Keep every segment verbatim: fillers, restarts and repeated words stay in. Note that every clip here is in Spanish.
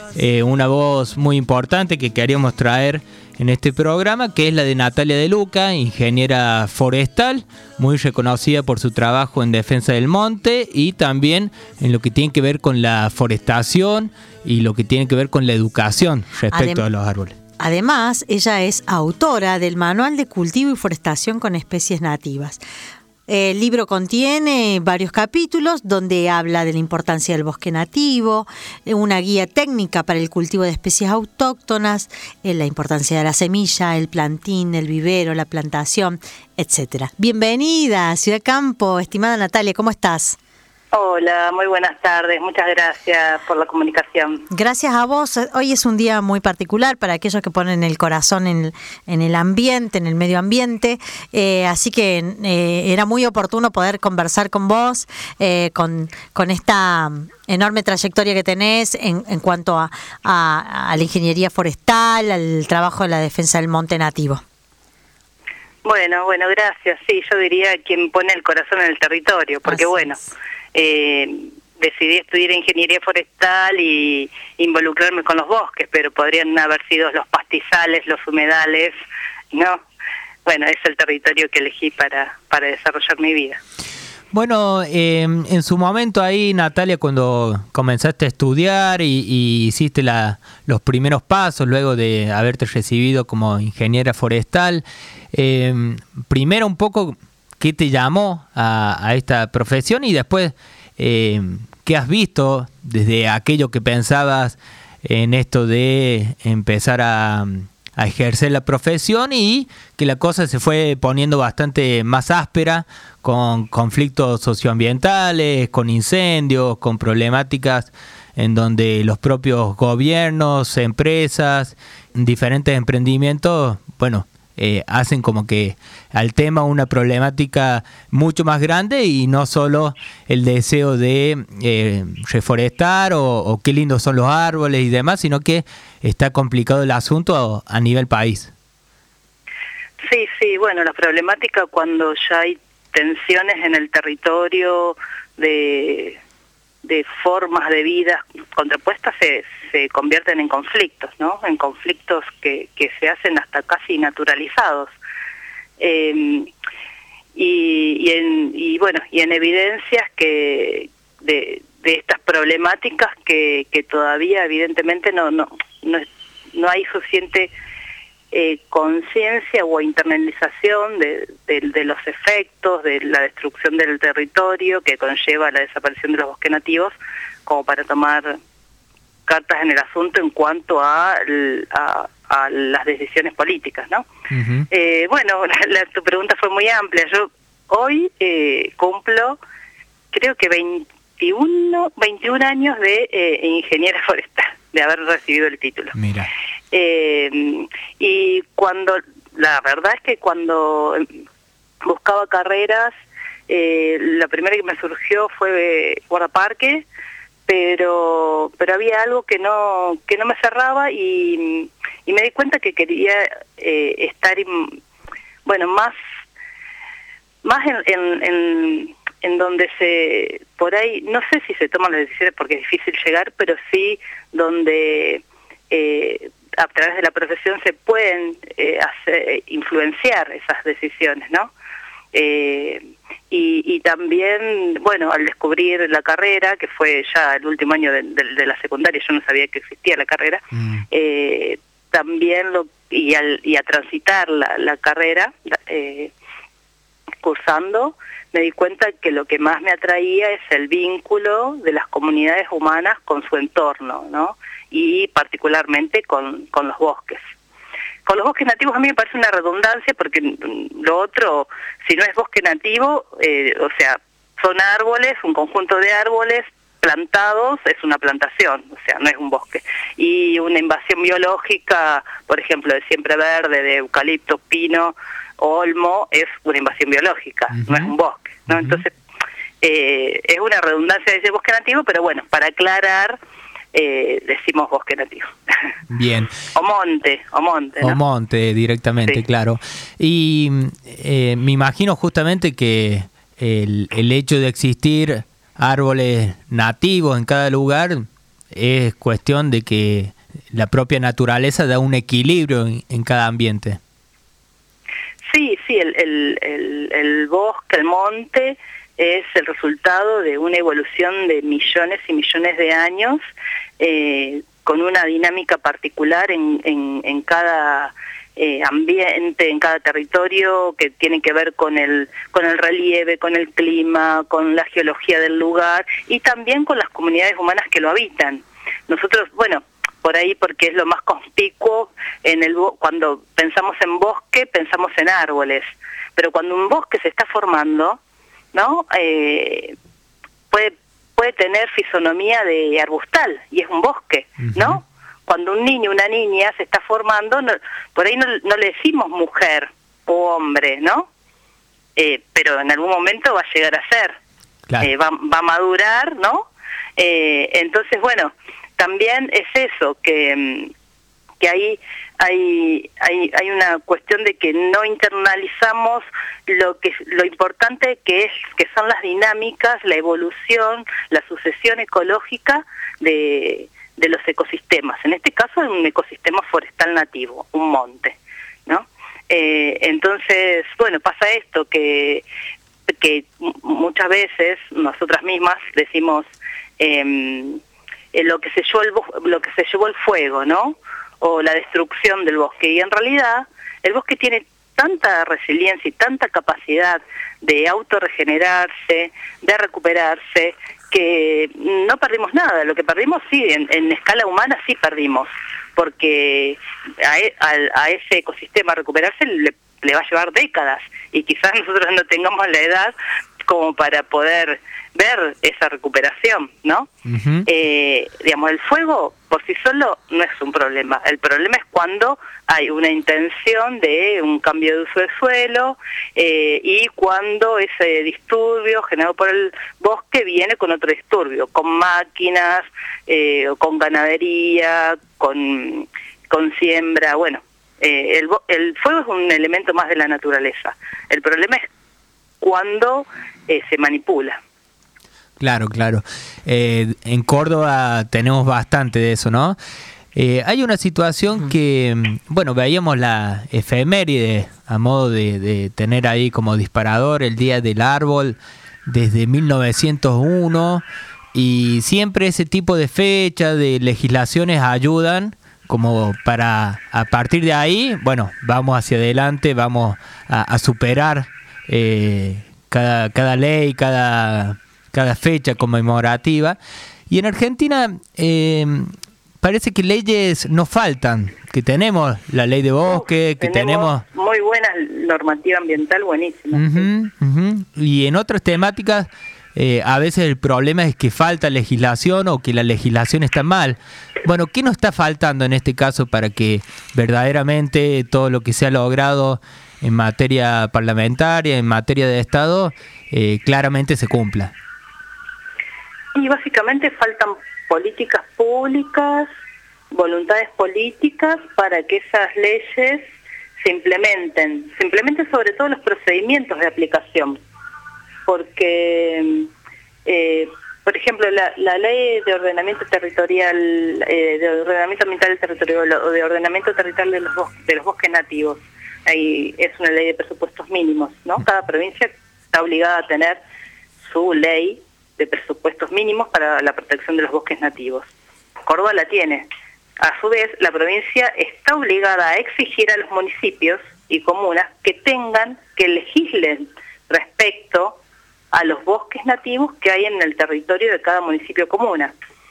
eh, una voz muy importante que queríamos traer en este programa, que es la de Natalia De Luca, ingeniera forestal, muy reconocida por su trabajo en defensa del monte y también en lo que tiene que ver con la forestación y lo que tiene que ver con la educación respecto Adem- a los árboles. Además, ella es autora del Manual de Cultivo y Forestación con Especies Nativas. El libro contiene varios capítulos donde habla de la importancia del bosque nativo, una guía técnica para el cultivo de especies autóctonas, la importancia de la semilla, el plantín, el vivero, la plantación, etcétera. Bienvenida a Ciudad Campo, estimada Natalia, ¿cómo estás? Hola, muy buenas tardes, muchas gracias por la comunicación. Gracias a vos. Hoy es un día muy particular para aquellos que ponen el corazón en, en el ambiente, en el medio ambiente, eh, así que eh, era muy oportuno poder conversar con vos, eh, con, con esta enorme trayectoria que tenés en, en cuanto a, a, a la ingeniería forestal, al trabajo de la defensa del monte nativo. Bueno, bueno, gracias. Sí, yo diría quien pone el corazón en el territorio, porque Así bueno... Es. Eh, decidí estudiar ingeniería forestal y involucrarme con los bosques, pero podrían haber sido los pastizales, los humedales, ¿no? Bueno, es el territorio que elegí para, para desarrollar mi vida. Bueno, eh, en su momento ahí, Natalia, cuando comenzaste a estudiar y, y hiciste la, los primeros pasos luego de haberte recibido como ingeniera forestal, eh, primero un poco... ¿qué te llamó a, a esta profesión? Y después, eh, ¿qué has visto desde aquello que pensabas en esto de empezar a, a ejercer la profesión y que la cosa se fue poniendo bastante más áspera con conflictos socioambientales, con incendios, con problemáticas en donde los propios gobiernos, empresas, diferentes emprendimientos, bueno, Eh, hacen como que al tema una problemática mucho más grande y no solo el deseo de eh, reforestar o, o qué lindos son los árboles y demás, sino que está complicado el asunto a, a nivel país. Sí, sí, bueno, la problemática cuando ya hay tensiones en el territorio de... de formas de vida contrapuestas se, se convierten en conflictos, ¿no? En conflictos que, que se hacen hasta casi naturalizados. Eh, y, y, en, y bueno, y en evidencias que de, de estas problemáticas que, que todavía evidentemente no, no, no, no hay suficiente eh, conciencia o internalización de, de, de los efectos de la destrucción del territorio que conlleva la desaparición de los bosques nativos, como para tomar cartas en el asunto en cuanto a, a, a las decisiones políticas, ¿no? Uh-huh. Eh, bueno, la, la, tu pregunta fue muy amplia. Yo hoy eh, cumplo, creo que veintiuno, veintiún años de eh, ingeniera forestal, de haber recibido el título. Mira. Eh, y cuando, la verdad es que cuando buscaba carreras, eh, la primera que me surgió fue guardaparque, pero pero había algo que no que no me cerraba y, y me di cuenta que quería eh, estar in, bueno más más en, en, en, en donde se por ahí no sé si se toman las decisiones porque es difícil llegar, pero sí donde eh, a través de la profesión se pueden eh, hacer, influenciar esas decisiones, ¿no? Eh, y, y también, bueno, al descubrir la carrera, que fue ya el último año de, de, de la secundaria, yo no sabía que existía la carrera, mm. eh, también, lo y, al, y a transitar la, la carrera, eh, cursando, me di cuenta que lo que más me atraía es el vínculo de las comunidades humanas con su entorno, ¿no? Y particularmente con, con los bosques. Con los bosques nativos a mí me parece una redundancia porque lo otro, si no es bosque nativo, eh, o sea, son árboles, un conjunto de árboles plantados, es una plantación, o sea, no es un bosque. Y una invasión biológica, por ejemplo, de siempreverde, de eucalipto, pino, olmo, es una invasión biológica, uh-huh. no es un bosque, ¿no? Uh-huh. Entonces, eh, es una redundancia de ese bosque nativo, pero bueno, para aclarar, Eh, decimos bosque nativo. Bien. O monte, o monte, ¿no? O monte directamente, sí. Claro. Y eh, me imagino justamente que el, el hecho de existir árboles nativos en cada lugar es cuestión de que la propia naturaleza da un equilibrio en, en cada ambiente. Sí, sí, el, el, el, el bosque, el monte, es el resultado de una evolución de millones y millones de años, eh, con una dinámica particular en, en, en cada eh, ambiente, en cada territorio, que tiene que ver con el, con el relieve, con el clima, con la geología del lugar y también con las comunidades humanas que lo habitan. Nosotros, bueno, por ahí porque es lo más conspicuo, en el cuando pensamos en bosque, pensamos en árboles, pero cuando un bosque se está formando, ¿no? Eh, puede, puede tener fisonomía de arbustal, y es un bosque, ¿no? Uh-huh. Cuando un niño, una niña se está formando, no, por ahí no, no le decimos mujer o hombre, ¿no? Eh, pero en algún momento va a llegar a ser, claro. eh, va, va a madurar, ¿no? Eh, entonces, bueno, también es eso, que, que ahí hay, hay, hay una cuestión de que no internalizamos lo que lo importante que es, que son las dinámicas, la evolución, la sucesión ecológica de, de los ecosistemas. En este caso, un ecosistema forestal nativo, un monte, ¿no? Eh, entonces, bueno, pasa esto, que, que muchas veces nosotras mismas decimos eh, lo que se llevó el lo que se llevó el fuego, ¿no? O la destrucción del bosque, y en realidad el bosque tiene tanta resiliencia y tanta capacidad de autorregenerarse, de recuperarse, que no perdimos nada. Lo que perdimos sí, en, en escala humana sí perdimos, porque a, a, a ese ecosistema recuperarse le, le va a llevar décadas, y quizás nosotros no tengamos la edad como para poder ver esa recuperación, ¿no? Uh-huh. Eh, digamos, el fuego por sí solo no es un problema. El problema es cuando hay una intención de un cambio de uso de suelo eh, y cuando ese disturbio generado por el bosque viene con otro disturbio, con máquinas, eh, con ganadería, con, con siembra. Bueno, eh, el, el fuego es un elemento más de la naturaleza. El problema es cuando eh, se manipula. Claro, claro. Eh, en Córdoba tenemos bastante de eso, ¿no? Eh, hay una situación que, bueno, veíamos la efeméride a modo de, de tener ahí como disparador el Día del Árbol desde mil novecientos uno, y siempre ese tipo de fechas, de legislaciones ayudan como para, a partir de ahí, bueno, vamos hacia adelante, vamos a, a superar eh, cada, cada ley, cada... cada fecha conmemorativa. Y en Argentina eh, parece que leyes nos faltan, que tenemos la ley de bosque, que tenemos... tenemos muy buena normativa ambiental, buenísima. Uh-huh, uh-huh. Y en otras temáticas eh, a veces el problema es que falta legislación o que la legislación está mal. Bueno, ¿qué nos está faltando en este caso para que verdaderamente todo lo que se ha logrado en materia parlamentaria, en materia de Estado, eh, claramente se cumpla? Y básicamente faltan políticas públicas, voluntades políticas para que esas leyes se implementen, se implementen sobre todo los procedimientos de aplicación, porque, eh, por ejemplo, la, la ley de ordenamiento territorial, eh, de ordenamiento ambiental territorial o de ordenamiento territorial de los bosques, de los bosques nativos, ahí es una ley de presupuestos mínimos, ¿no? Cada provincia está obligada a tener su ley de presupuestos mínimos para la protección de los bosques nativos. Córdoba la tiene. A su vez, la provincia está obligada a exigir a los municipios y comunas que tengan, que legislen respecto a los bosques nativos que hay en el territorio de cada municipio o comuna.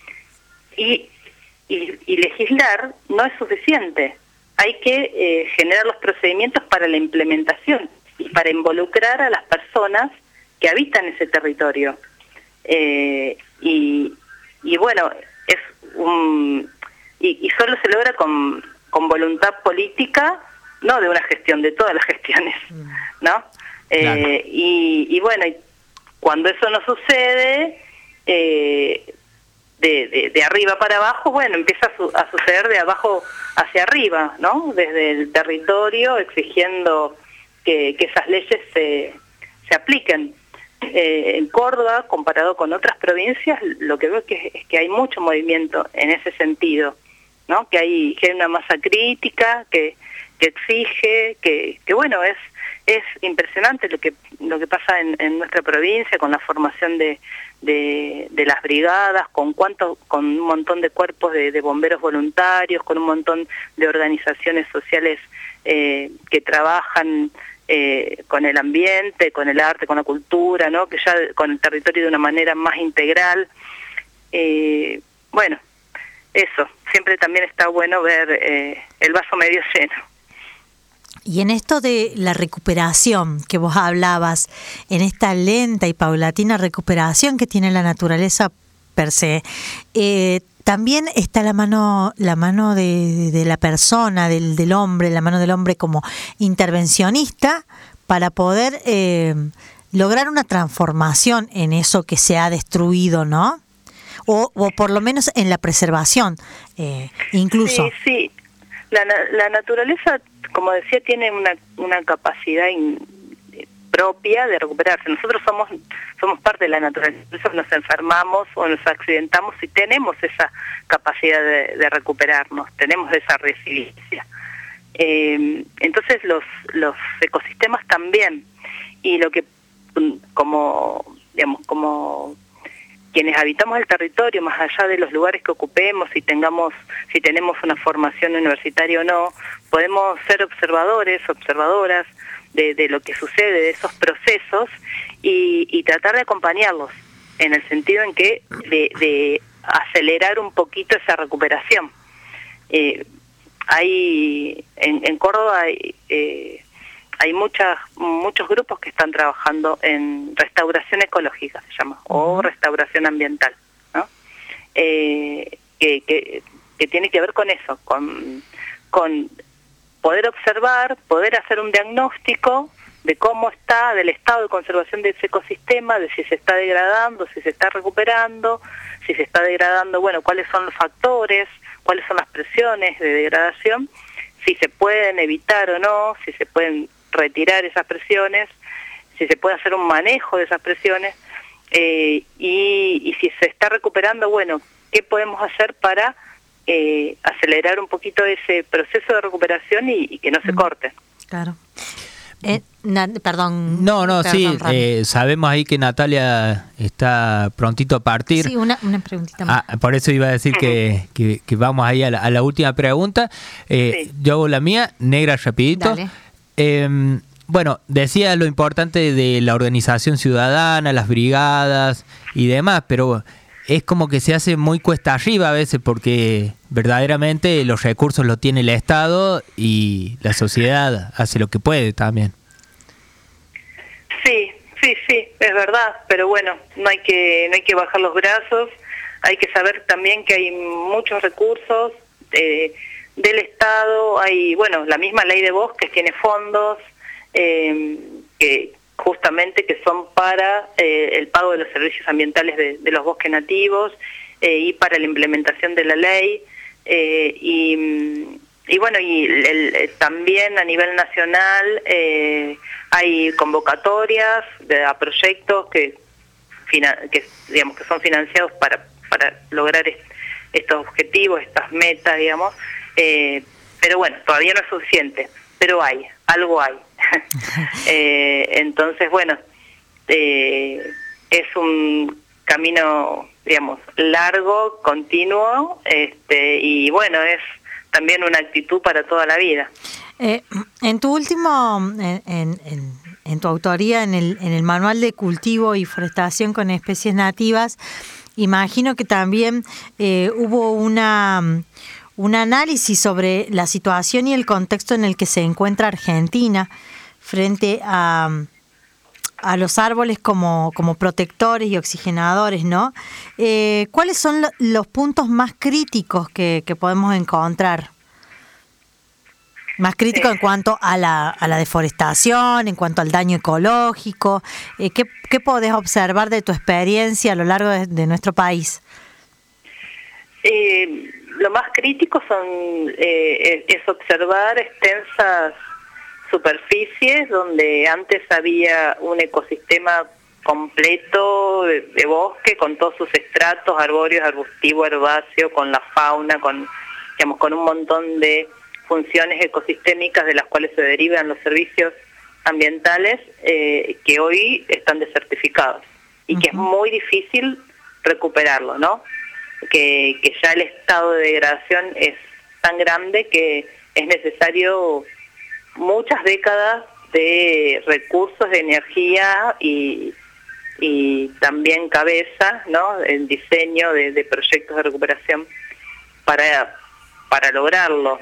Y, y, y legislar no es suficiente. Hay que eh, generar los procedimientos para la implementación y para involucrar a las personas que habitan ese territorio. Eh, y, y bueno, es un y, y solo se logra con, con voluntad política, no de una gestión, de todas las gestiones, ¿no? Eh, claro. y, y bueno, cuando eso no sucede, eh, de, de, de arriba para abajo, bueno, empieza a, su, a suceder de abajo hacia arriba, ¿no? Desde el territorio, exigiendo que, que esas leyes se, se apliquen. eh, en Córdoba, comparado con otras provincias, lo que veo que es que hay mucho movimiento en ese sentido, ¿no? Que hay, que hay una masa crítica, que, que exige, que, que bueno, es es impresionante lo que lo que pasa en, en nuestra provincia con la formación de, de, de las brigadas, con cuánto, con un montón de cuerpos de, de bomberos voluntarios, con un montón de organizaciones sociales eh, que trabajan eh, con el ambiente, con el arte, con la cultura, ¿no? Que ya con el territorio de una manera más integral. Eh, bueno, eso, siempre también está bueno ver eh, el vaso medio lleno. Y en esto de la recuperación que vos hablabas, en esta lenta y paulatina recuperación que tiene la naturaleza per se, eh, también está la mano, la mano de, de la persona, del, del hombre, la mano del hombre como intervencionista para poder eh, lograr una transformación en eso que se ha destruido, ¿no? O, o por lo menos en la preservación, eh, incluso. Sí, sí. La, la naturaleza, como decía, tiene una, una capacidad in, propia de recuperarse. Nosotros somos somos parte de la naturaleza, por eso nos enfermamos o nos accidentamos y tenemos esa capacidad de, de recuperarnos, tenemos esa resiliencia. Eh, entonces los los ecosistemas también, y lo que como digamos como quienes habitamos el territorio, más allá de los lugares que ocupemos, si tengamos, si tenemos una formación universitaria o no, podemos ser observadores, observadoras de, de lo que sucede, de esos procesos, y, y tratar de acompañarlos, en el sentido en que de, de acelerar un poquito esa recuperación. Eh, hay en, en Córdoba hay, eh, hay muchas muchos grupos que están trabajando en restauración ecológica, se llama, o restauración ambiental, ¿no? Eh, que, que, que tiene que ver con eso, con, con poder observar, poder hacer un diagnóstico de cómo está, del estado de conservación de ese ecosistema, de si se está degradando, si se está recuperando, si se está degradando, bueno, cuáles son los factores, cuáles son las presiones de degradación, si se pueden evitar o no, si se pueden retirar esas presiones, si se puede hacer un manejo de esas presiones, eh, y, y si se está recuperando, bueno, ¿qué podemos hacer para eh, acelerar un poquito ese proceso de recuperación y, y que no se corte? Claro. Eh, na, perdón. No, no, perdón, sí, eh, sabemos ahí que Natalia está prontito a partir. Sí, una, una preguntita más. Ah, por eso iba a decir que, que, que vamos ahí a la, a la última pregunta. Eh, sí. Yo hago la mía, negra rapidito. Dale. Eh, bueno, decía lo importante de la organización ciudadana, las brigadas y demás, pero es como que se hace muy cuesta arriba a veces porque verdaderamente los recursos los tiene el Estado y la sociedad hace lo que puede también. Sí, sí, sí, es verdad, pero bueno, no hay que no hay que bajar los brazos, hay que saber también que hay muchos recursos eh, del Estado, hay, bueno, la misma ley de bosques tiene fondos eh, que justamente que son para eh, el pago de los servicios ambientales de, de los bosques nativos eh, y para la implementación de la ley eh, y, y bueno, y el, el, también a nivel nacional eh, hay convocatorias de, a proyectos que, que digamos que son financiados para, para lograr est, estos objetivos, estas metas, digamos. Eh, pero bueno, todavía no es suficiente, pero hay, algo hay. eh, entonces, bueno, eh, es un camino, digamos, largo, continuo, este, y bueno, es también una actitud para toda la vida. Eh, en tu último, en, en, en tu autoría, en el, en el Manual de Cultivo y Forestación con Especies Nativas, imagino que también eh, hubo una... un análisis sobre la situación y el contexto en el que se encuentra Argentina frente a, a los árboles como, como protectores y oxigenadores, ¿no? Eh, ¿Cuáles son lo, los puntos más críticos que, que podemos encontrar? Más críticos en cuanto a la, a la deforestación, en cuanto al daño ecológico. Eh, ¿qué, ¿Qué podés observar de tu experiencia a lo largo de, de nuestro país? Eh... Lo más crítico son eh, es observar extensas superficies donde antes había un ecosistema completo de, de bosque con todos sus estratos, arbóreos, arbustivo, herbáceo, con la fauna, con, digamos, con un montón de funciones ecosistémicas de las cuales se derivan los servicios ambientales eh, que hoy están desertificados y uh-huh. que es muy difícil recuperarlo, ¿no? Que, que ya el estado de degradación es tan grande que es necesario muchas décadas de recursos, de energía y, y también cabeza, ¿no? El diseño de, de proyectos de recuperación para, para lograrlo.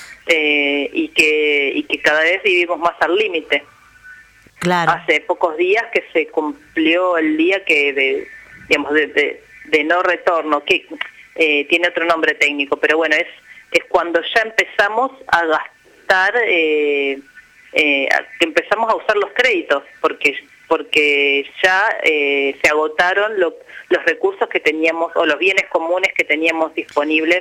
Eh, y que y que cada vez vivimos más al límite. Claro. Hace pocos días que se cumplió el día que de digamos de, de, de no retorno, que eh, tiene otro nombre técnico, pero bueno, es es cuando ya empezamos a gastar, eh, eh, que empezamos a usar los créditos, porque porque ya eh, se agotaron lo, los recursos que teníamos o los bienes comunes que teníamos disponibles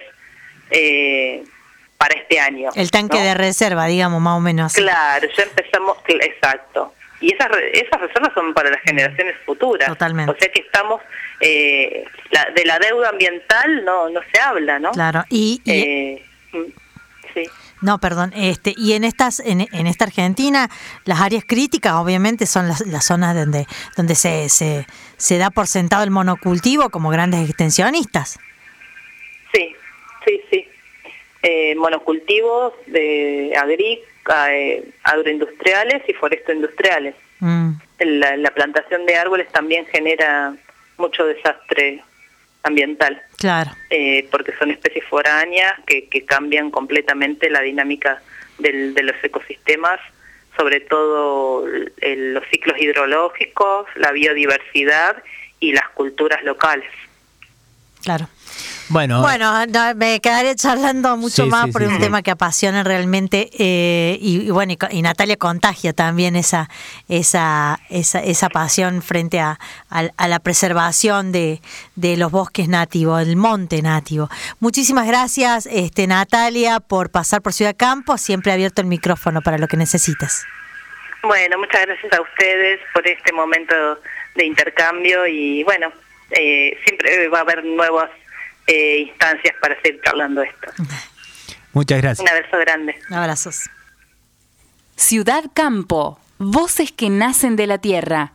eh, para este año. El tanque, ¿no?, de reserva, digamos, más o menos. Claro, ya empezamos, exacto. Y esas esas reservas son para las generaciones futuras. Totalmente. O sea que estamos, eh, la, de la deuda ambiental no no se habla, ¿no? Claro, y... y... Eh, sí. No, perdón, este, y en estas, en, en esta Argentina, las áreas críticas obviamente son las, las zonas donde, donde se, se, se da por sentado el monocultivo como grandes extensionistas. Sí, sí, sí. Eh, monocultivos de agri, eh, agroindustriales y forestoindustriales. Mm. La, la plantación de árboles también genera mucho desastre ambiental. Claro. Eh, porque son especies foráneas que, que cambian completamente la dinámica del, de los ecosistemas, sobre todo el, los ciclos hidrológicos, la biodiversidad y las culturas locales. Claro. Bueno, bueno no, me quedaría charlando mucho sí, más sí, por sí, un sí. tema que apasiona realmente eh, y, y bueno y, y Natalia contagia también esa esa esa, esa pasión frente a, a, a la preservación de, de los bosques nativos, del monte nativo. Muchísimas gracias, este Natalia, por pasar por Ciudad Campo. Siempre abierto el micrófono para lo que necesites. Bueno, muchas gracias a ustedes por este momento de intercambio y bueno, eh, siempre va a haber nuevas Eh, instancias para seguir charlando esto. Muchas gracias. Un abrazo grande. Abrazos. Ciudad Campo, voces que nacen de la tierra.